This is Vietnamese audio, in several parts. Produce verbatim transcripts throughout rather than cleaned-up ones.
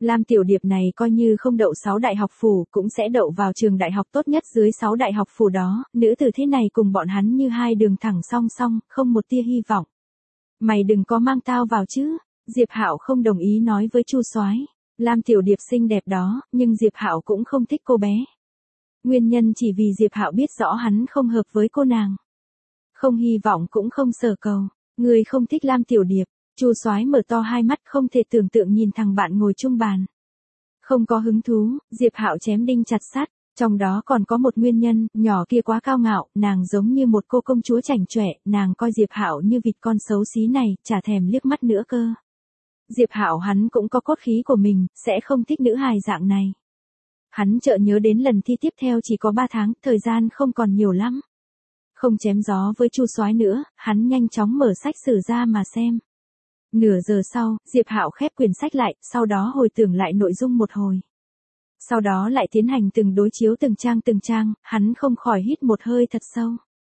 Lam Tiểu Điệp này coi như không đậu sáu đại học phủ cũng sẽ đậu vào trường đại học tốt nhất dưới sáu đại học phủ đó, nữ tử thế này cùng bọn hắn như hai đường thẳng song song, không một tia hy vọng. Mày đừng có mang tao vào chứ, Diệp Hạo không đồng ý nói với Chu Soái. Lam Tiểu Điệp xinh đẹp đó, nhưng Diệp Hạo cũng không thích cô bé. Nguyên nhân chỉ vì Diệp Hạo biết rõ hắn không hợp với cô nàng. Không hy vọng cũng không sở cầu, người không thích Lam Tiểu Điệp. Chu Soái mở to hai mắt không thể tưởng tượng nhìn thằng bạn ngồi chung bàn. Không có hứng thú, Diệp Hạo chém đinh chặt sắt, trong đó còn có một nguyên nhân, nhỏ kia quá cao ngạo, nàng giống như một cô công chúa chảnh chọe, nàng coi Diệp Hạo như vịt con xấu xí này, chả thèm liếc mắt nữa cơ. Diệp Hạo hắn cũng có cốt khí của mình, sẽ không thích nữ hài dạng này. Hắn chợt nhớ đến lần thi tiếp theo chỉ có ba tháng, thời gian không còn nhiều lắm. Không chém gió với Chu Soái nữa, hắn nhanh chóng mở sách sử ra mà xem. Nửa giờ sau, Diệp Hạo khép quyển sách lại, sau đó hồi tưởng lại nội dung một hồi. Sau đó lại tiến hành từng đối chiếu từng trang từng trang, hắn không khỏi hít một hơi thật sâu.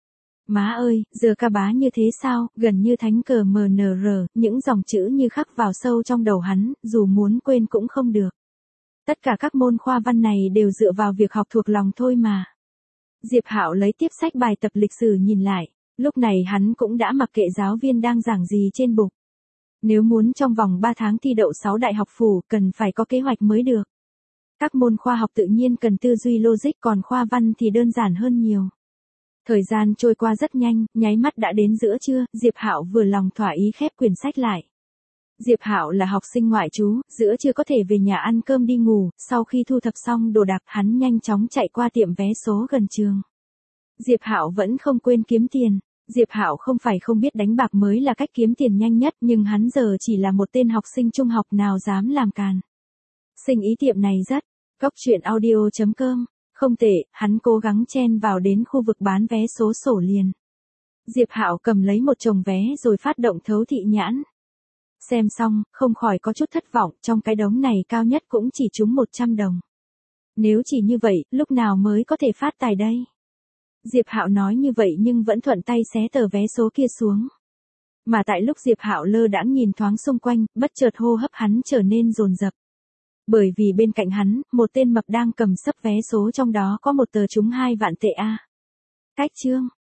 Má ơi, giờ ca bá như thế sao, gần như thánh cờ em en rờ, những dòng chữ như khắc vào sâu trong đầu hắn, dù muốn quên cũng không được. Tất cả các môn khoa văn này đều dựa vào việc học thuộc lòng thôi mà. Diệp Hạo lấy tiếp sách bài tập lịch sử nhìn lại, lúc này hắn cũng đã mặc kệ giáo viên đang giảng gì trên bục. Nếu muốn trong vòng ba tháng thi đậu sáu đại học phủ, cần phải có kế hoạch mới được. Các môn khoa học tự nhiên cần tư duy logic, còn khoa văn thì đơn giản hơn nhiều. Thời gian trôi qua rất nhanh, nháy mắt đã đến giữa trưa, Diệp Hạo vừa lòng thỏa ý khép quyển sách lại. Diệp Hạo là học sinh ngoại trú, giữa trưa có thể về nhà ăn cơm đi ngủ, sau khi thu thập xong đồ đạc, hắn nhanh chóng chạy qua tiệm vé số gần trường. Diệp Hạo vẫn không quên kiếm tiền. Diệp Hạo không phải không biết đánh bạc mới là cách kiếm tiền nhanh nhất, nhưng hắn giờ chỉ là một tên học sinh trung học nào dám làm càn. Sinh ý tiệm này rất, Cóc truyện audio chấm com, không tệ, hắn cố gắng chen vào đến khu vực bán vé số sổ liền. Diệp Hạo cầm lấy một chồng vé rồi phát động thấu thị nhãn. Xem xong, không khỏi có chút thất vọng, trong cái đống này cao nhất cũng chỉ trúng một trăm đồng. Nếu chỉ như vậy, lúc nào mới có thể phát tài đây? Diệp Hạo nói như vậy nhưng vẫn thuận tay xé tờ vé số kia xuống. Mà tại lúc Diệp Hạo lơ đãng nhìn thoáng xung quanh, bất chợt hô hấp hắn trở nên dồn dập. Bởi vì bên cạnh hắn, một tên mập đang cầm sấp vé số trong đó có một tờ trúng hai vạn tệ a. Cách chương